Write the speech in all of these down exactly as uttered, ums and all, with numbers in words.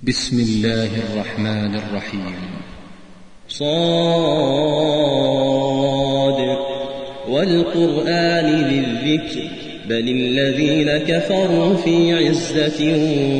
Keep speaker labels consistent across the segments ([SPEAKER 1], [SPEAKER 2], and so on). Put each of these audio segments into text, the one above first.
[SPEAKER 1] بسم الله الرحمن الرحيم.
[SPEAKER 2] صاد والقرآن ذي الذكر بل الذين كفروا في عزة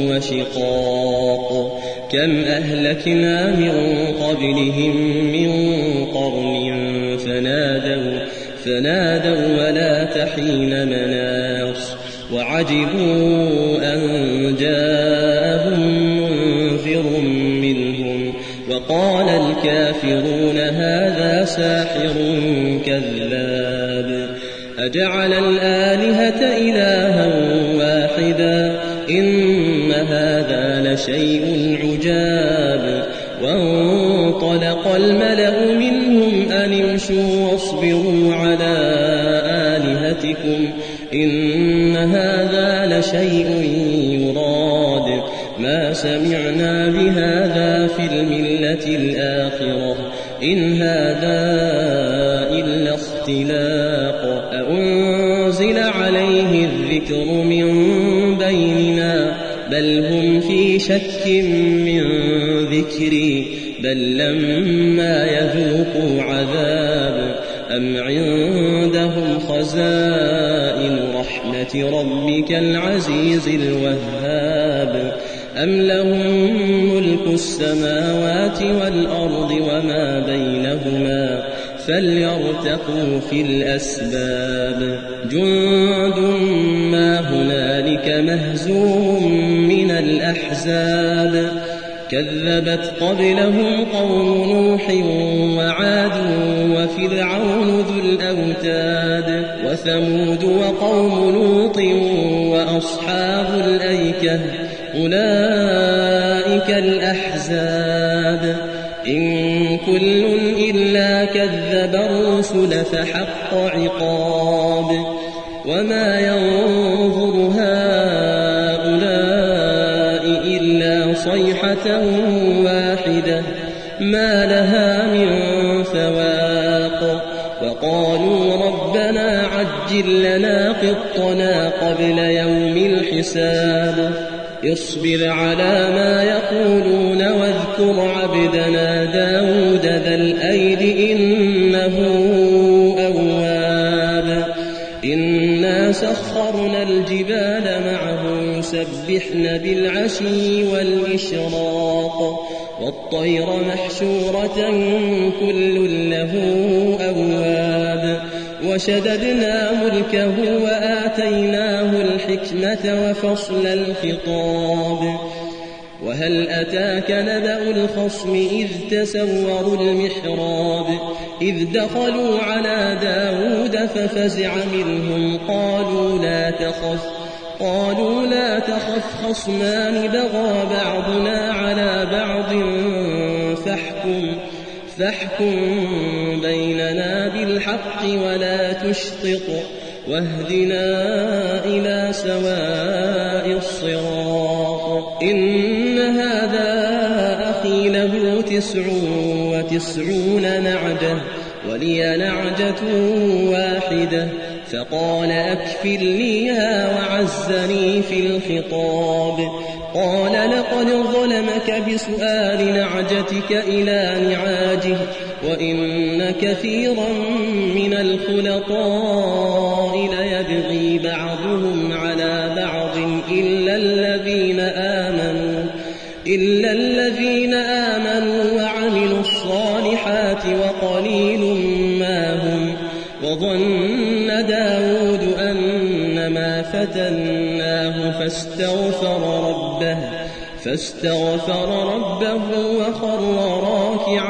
[SPEAKER 2] وشقاق كم أهلكنا من قبلهم من قرن فنادوا, فنادوا ولا تحين مناص وعجبوا أن جاءهم منذر منهم وقال الكافرون هذا ساحر كذاب أجعل الآلهة إلها واحدا إن هذا لشيء عجاب وانطلق الملأ منهم أن امشوا واصبروا على آلهتكم إن هذا لشيء يراد ما سمعنا بهذا في الملة الآخرة إن هذا إلا اختلاق أأنزل عليه الذكر من بيننا بل هم في شك من ذكري بل لما يذوقوا عذاب أم عندهم خزائن رحمة ربك العزيز الوهاب أم لهم ملك السماوات والأرض وما بينهما فليرتقوا في الأسباب جند ما هنالك مهزوم من الأحزاب كذبت قبلهم قوم نوح وعاد وفرعون ذو الأوتاد وثمود وقوم لوط وأصحاب الأيكة أولئك الأحزاب إن كل إلا كذب الرسل فحق عقاب وما ينظر هؤلاء إلا صيحة واحدة ما لها من فواق وقالوا ربنا عجل لنا قطنا قبل يوم الحساب اصبر على ما يقولون واذكر عبدنا داود ذا الأيد إنه أواب إنا سخرنا الجبال معه يسبحن بالعشي والإشراق والطير محشورة كل له أواب وشددنا ملكه وآتيناه الحكمة وفصل الخطاب وهل أتاك نبأ الخصم إذ تسوروا المحراب إذ دخلوا على داود ففزع منهم قالوا لا تخف قالوا لا تخف خصمان بغى بعضنا على بعض فاحكم فاحكم بيننا بالحق ولا تشطط واهدنا إلى سواء الصراط إن هذا أخي له تسع وتسعون نعجة ولي نعجة واحدة فقال أكفلنيها وعزني في الخطاب قال لقد ظلمك بسؤال نعجتك إلى نعاجه وإن كثيرا من الخلطاء ليبغي بعضهم على بعض إلا الذين آمنوا إلا الذين آمنوا وعملوا الصالحات وقليل ما هم وظن داود أنما فتناه فاستغفر ربه فاستغفر ربه وخر راكعا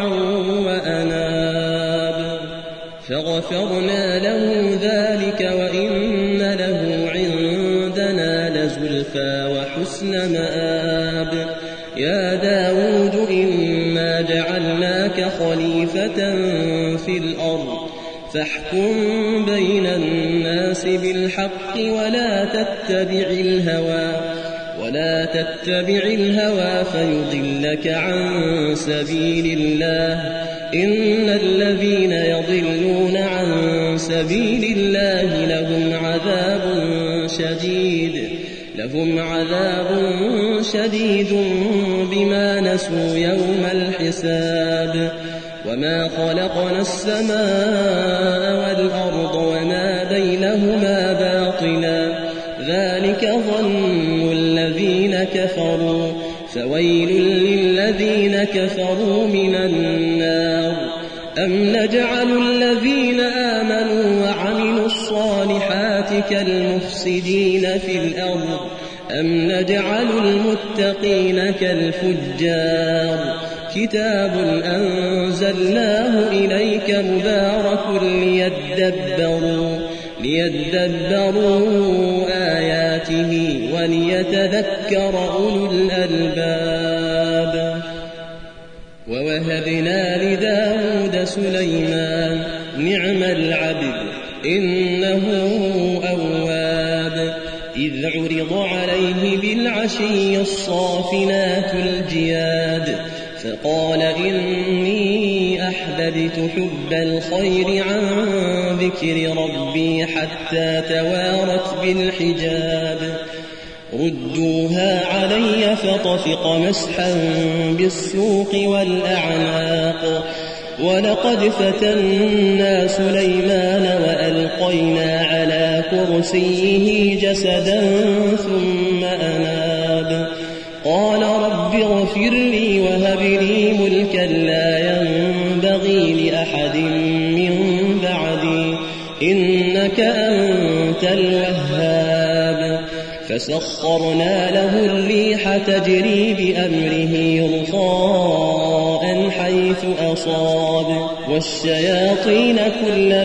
[SPEAKER 2] وأناب فغفرنا له ذلك وإن له عندنا لزلفى وحسن مآب يا داود إنا جعلناك خليفة في الأرض فاحكم بين الناس بالحق ولا تتبع الهوى ولا تتبع الهوى فيضلك عن سبيل الله إن الذين يضلون عن سبيل الله لهم عذاب شديد لهم عذاب شديد بما نسوا يوم الحساب وما خلقنا السماء والأرض وما بينهما باطلا ذلك ظن الذين كفروا فويل للذين كفروا من النار أم نجعل الذين آمنوا وعملوا الصالحات كالمفسدين في الأرض أم نجعل المتقين كالفجار كتاب أنزلناه إليك مبارك ليدبروا, ليدبروا آياته وليتذكر أولو الألباب ووهبنا لداود سليمان نعم العبد إنه أواب إذ عرض عليه بالعشي الصافنات الجياد فقال إني أحببت حب الخير عن ذكر ربي حتى توارت بالحجاب ردوها علي فطفق مسحا بالسوق والأعناق ولقد فتنا سليمان وألقينا على كرسيه جسدا ثم أناب قال رب اغفر لي وهب لي ملكا لا ينبغي لأحد من بعدي إنك أنت الوهاب فسخرنا له الريح تجري بأمره رخاء حيث أصاب والشياطين كل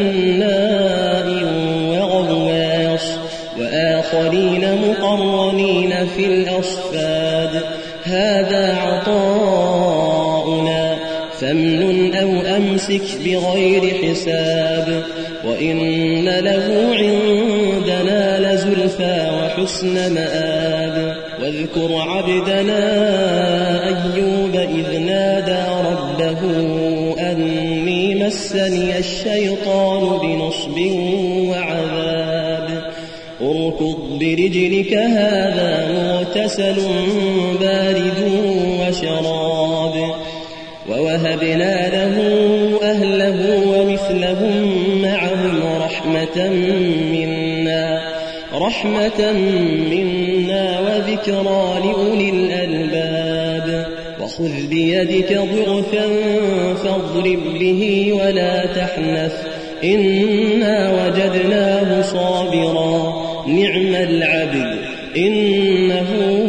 [SPEAKER 2] بناء وغواص وآخرين مقرنين في الأصفاد هذا عطاؤنا فامنن أو أمسك بغير حساب وإن له عندنا لزلفى وحسن مآب واذكر عبدنا أيوب إذ نادى ربه أني مسني الشيطان بنصب وعذاب اركض برجلك هذا مغتسل بارد وشراب ووهبنا له أهله ومثلهم معهم رحمة منا رحمة منا وذكرى لأولي الألباب وخذ بيدك ضغثا فاضرب به ولا تحنث إنا وجدناه صابرا نعم العبد إنه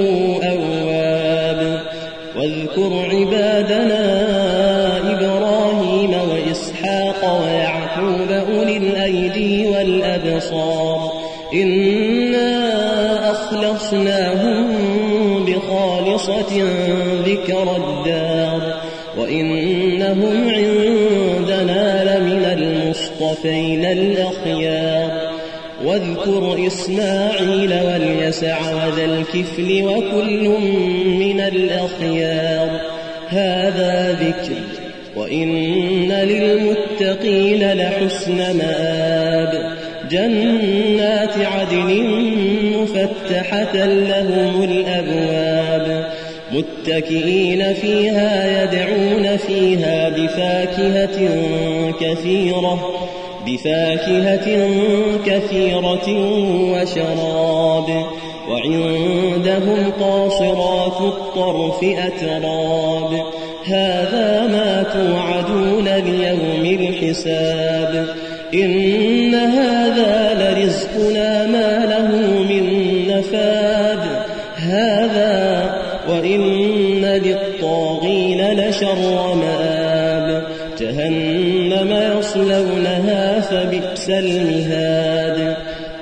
[SPEAKER 2] أواب واذكر عبادنا إبراهيم وإسحاق ويعقوب أولي الأيدي والأبصار إنا أخلصناهم بخالصة ذكر الدار وإنهم عندنا لمن المصطفين الأخيار واذكر إسماعيل واليسع وذا الكفل وكل من الأخيار هذا ذكر وإن للمتقين لحسن مآب جنات عدن مفتحة لهم الأبواب متكئين فيها يدعون فيها بفاكهة كثيرة بفاكهة كثيرة وشراب وعندهم قاصرات الطرف أتراب هذا ما توعدون ليوم الحساب إن هذا لرزقنا ما له من نفاد هذا وإن للطاغين لشر مآب جهنم يصلونها فبئس المهاد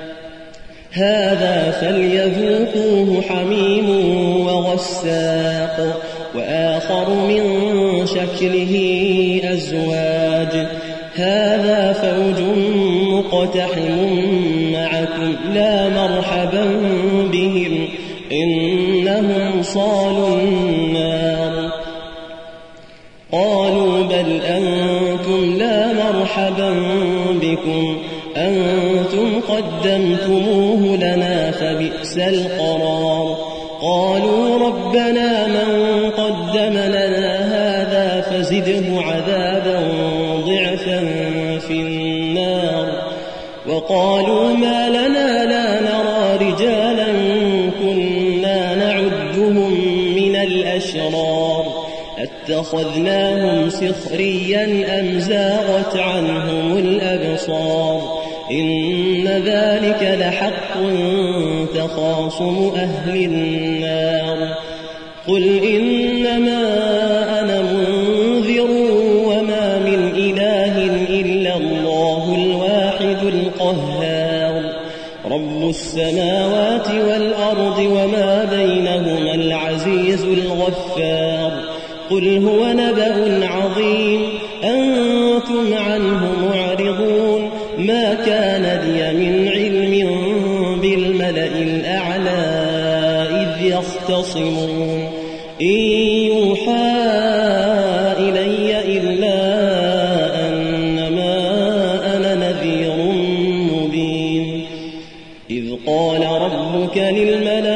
[SPEAKER 2] هذا فليذوقوه حميم وغساق وآخر من شكله أزواج هذا فوج مقتحم معكم لا مرحبا بهم إنهم صالوا النار قالوا بل أنتم لا مرحبا بكم أنتم قدمتموه لنا فبئس القرار قالوا ربنا من قدم لنا هذا فزده عذابا ضعفا في النار وقالوا ما لنا لا نرى رجالا كنا نعدهم من الأشرار اتخذناهم سخريا أم زاغت عنهم الأبصار إن ذلك لحق تخاصم أهل النار قل إنما أنا منذر وما من إله إلا الله الواحد القهار رب السماوات والأرض وما بينهما العزيز الغفار قل هو نبأ عظيم أنتم عنه معرضون ما كان لي من علم بالملأ الأعلى إذ يختصمون إن يوحى إلي إلا أنما أنا نذير مبين إذ قال ربك للملائكة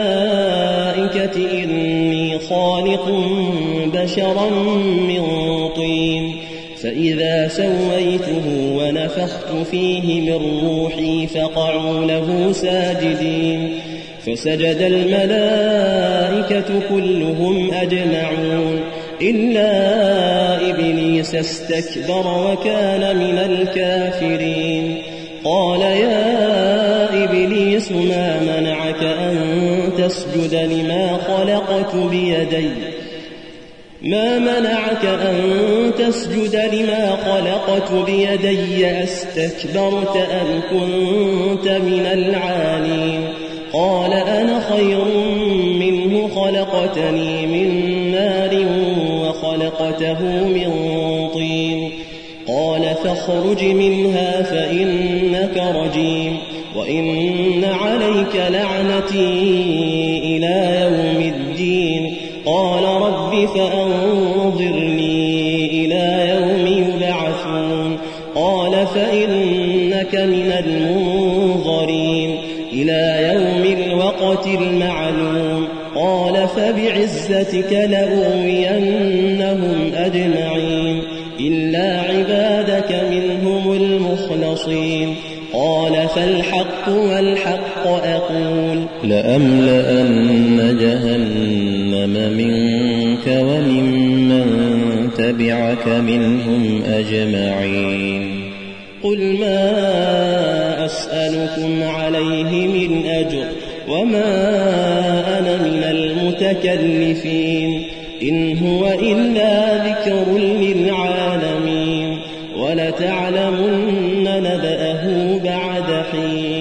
[SPEAKER 2] إني خالق بشرا من طين فإذا سويته ونفخت فيه من روحي فقعوا له ساجدين فسجد الملائكة كلهم أجمعون إلا إبليس استكبر وكان من الكافرين قال يا إبليس ما منعك أن تسجد لما خلقت بيدي ما منعك أن تسجد لما خلقت بيدي أستكبرت أم كنت من العالين قال أنا خير منه خلقتني من نار وخلقته من طين قال فاخرج منها فإنك رجيم وإن عليك لعنتي إلى يوم الدين قال رب فأنظرني إلى يوم يبعثون قال فإنك من المنظرين إلى يوم الوقت المعلوم قال فبعزتك لأغوينهم أجمعين إلا عبادك منهم المخلصين قال فالحق والحق أقول
[SPEAKER 3] لأملأن جهنم منك وممن تبعك منهم أجمعين
[SPEAKER 2] قل ما أسألكم عليه من أجر وما أنا من المتكلفين إن هو إلا ذكر للعالمين ولتعلمن نبأه بعد حين